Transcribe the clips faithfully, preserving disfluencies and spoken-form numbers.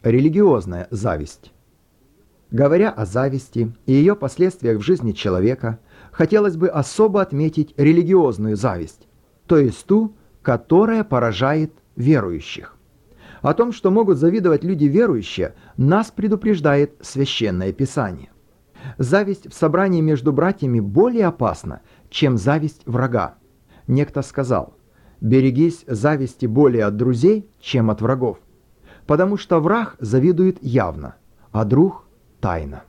Религиозная зависть. Говоря о зависти и ее последствиях в жизни человека, хотелось бы особо отметить религиозную зависть, то есть ту, которая поражает верующих. О том, что могут завидовать люди верующие, нас предупреждает Священное Писание. Зависть в собрании между братьями более опасна, чем зависть врага. Некто сказал: «Берегись зависти более от друзей, чем от врагов, потому что враг завидует явно, а друг – тайно».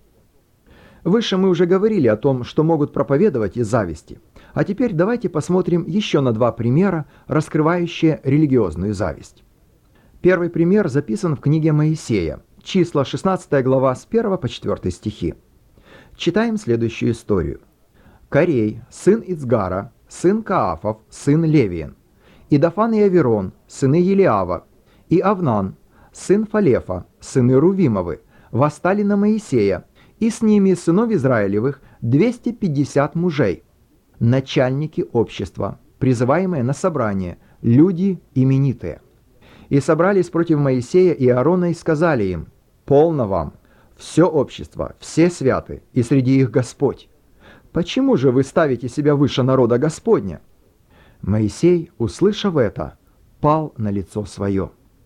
Выше мы уже говорили о том, что могут проповедовать из зависти, а теперь давайте посмотрим еще на два примера, раскрывающие религиозную зависть. Первый пример записан в книге Моисея, числа шестнадцатая глава с первого по четвёртый стихи. Читаем следующую историю. «Корей, сын Ицгара, сын Каафов, сын Левиен, и Дафан и Аверон, сыны Елиава, и Авнан, сын Фалефа, сыны Рувимовы, восстали на Моисея, и с ними сынов Израилевых двести пятьдесят мужей, начальники общества, призываемые на собрание, люди именитые. И собрались против Моисея и Аарона и сказали им: «Полно вам, все общество, все святы, и среди их Господь. Почему же вы ставите себя выше народа Господня?» Моисей, услышав это, пал на лицо свое.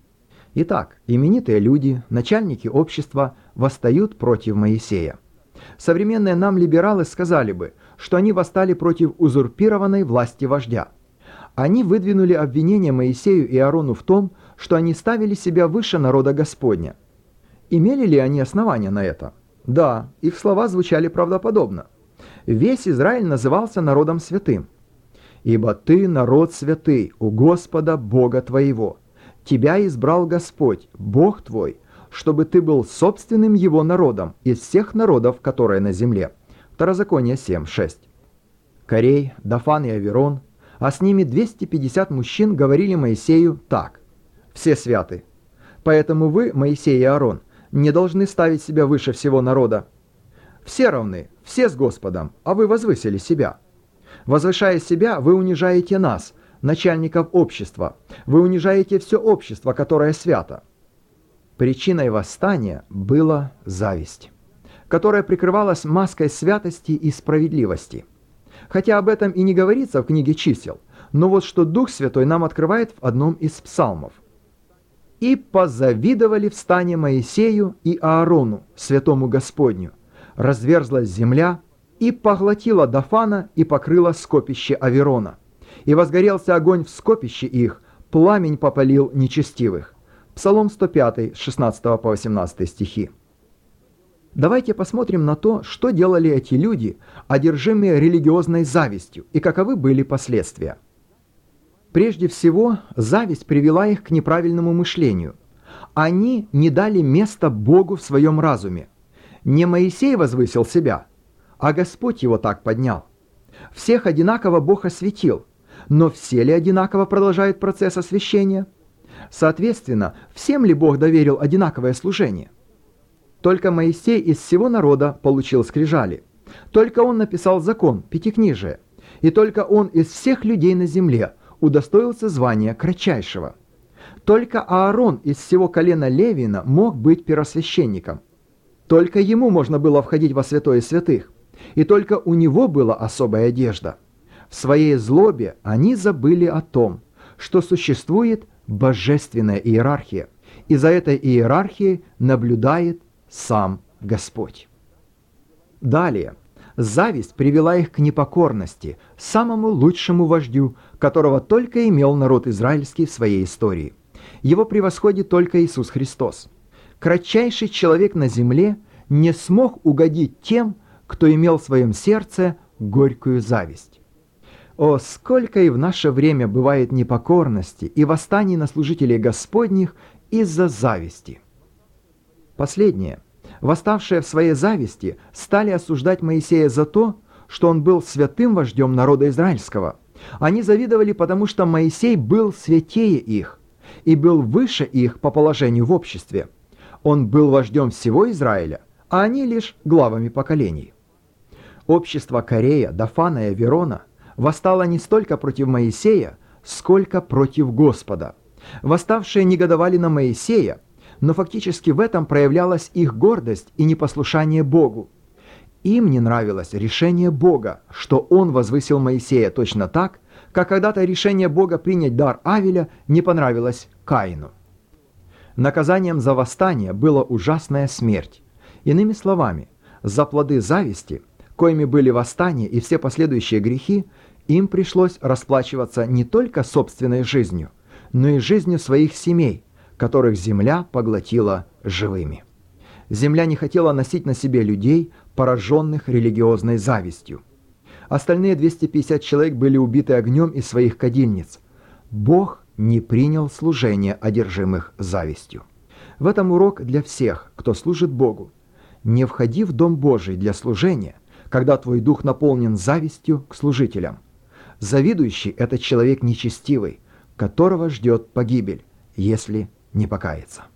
Итак, именитые люди, начальники общества, восстают против Моисея. Современные нам либералы сказали бы, что они восстали против узурпированной власти вождя. Они выдвинули обвинение Моисею и Аарону в том, что они ставили себя выше народа Господня. Имели ли они основания на это? Да, их слова звучали правдоподобно. Весь Израиль назывался народом святым. «Ибо ты народ святый у Господа Бога твоего. Тебя избрал Господь, Бог твой, чтобы ты был собственным Его народом из всех народов, которые на земле». Второзаконие семь шесть. Корей, Дафан и Аверон, а с ними двести пятьдесят мужчин говорили Моисею так: «Все святы. Поэтому вы, Моисей и Аарон, не должны ставить себя выше всего народа. Все равны, все с Господом, а вы возвысили себя. Возвышая себя, вы унижаете нас, начальников общества, вы унижаете все общество, которое свято». Причиной восстания была зависть, которая прикрывалась маской святости и справедливости. Хотя об этом и не говорится в книге чисел, но вот что Дух Святой нам открывает в одном из псалмов. «И позавидовали в стане Моисею и Аарону, святому Господню. Разверзлась земля, и поглотила Дафана, и покрыла скопище Аверона. И возгорелся огонь в скопище их, пламень попалил нечестивых». Псалом сто пять, с шестнадцатого по восемнадцатый стихи. Давайте посмотрим на то, что делали эти люди, одержимые религиозной завистью, и каковы были последствия. Прежде всего, зависть привела их к неправильному мышлению. Они не дали места Богу в своем разуме. Не Моисей возвысил себя, а Господь его так поднял. Всех одинаково Бог осветил, но все ли одинаково продолжают процесс освящения? Соответственно, всем ли Бог доверил одинаковое служение? Только Моисей из всего народа получил скрижали. Только он написал закон, пятикнижие. И только он из всех людей на земле удостоился звания кратчайшего. Только Аарон из всего колена Левина мог быть первосвященником. Только ему можно было входить во святое святых. И только у него была особая одежда. В своей злобе они забыли о том, что существует божественная иерархия, и за этой иерархией наблюдает сам Господь. Далее, зависть привела их к непокорности, самому лучшему вождю, которого только имел народ израильский в своей истории. Его превосходит только Иисус Христос. Кратчайший человек на земле не смог угодить тем, кто имел в своем сердце горькую зависть. О, сколько и в наше время бывает непокорности и восстаний на служителей Господних из-за зависти. Последние, восставшие в своей зависти, стали осуждать Моисея за то, что он был святым вождем народа израильского. Они завидовали, потому что Моисей был святее их и был выше их по положению в обществе. Он был вождем всего Израиля, а они лишь главами поколений. Общество Корея, Дафана и Аверона восстало не столько против Моисея, сколько против Господа. Восставшие негодовали на Моисея, но фактически в этом проявлялась их гордость и непослушание Богу. Им не нравилось решение Бога, что Он возвысил Моисея точно так, как когда-то решение Бога принять дар Авеля не понравилось Каину. Наказанием за восстание была ужасная смерть. Иными словами, за плоды зависти, коими были восстания и все последующие грехи, им пришлось расплачиваться не только собственной жизнью, но и жизнью своих семей, которых земля поглотила живыми. Земля не хотела носить на себе людей, пораженных религиозной завистью. Остальные двести пятьдесят человек были убиты огнем из своих кадильниц. Бог не принял служение одержимых завистью. В этом урок для всех, кто служит Богу. Не входи в Дом Божий для служения, когда твой дух наполнен завистью к служителям. Завидующий – это человек нечестивый, которого ждет погибель, если не покаяться.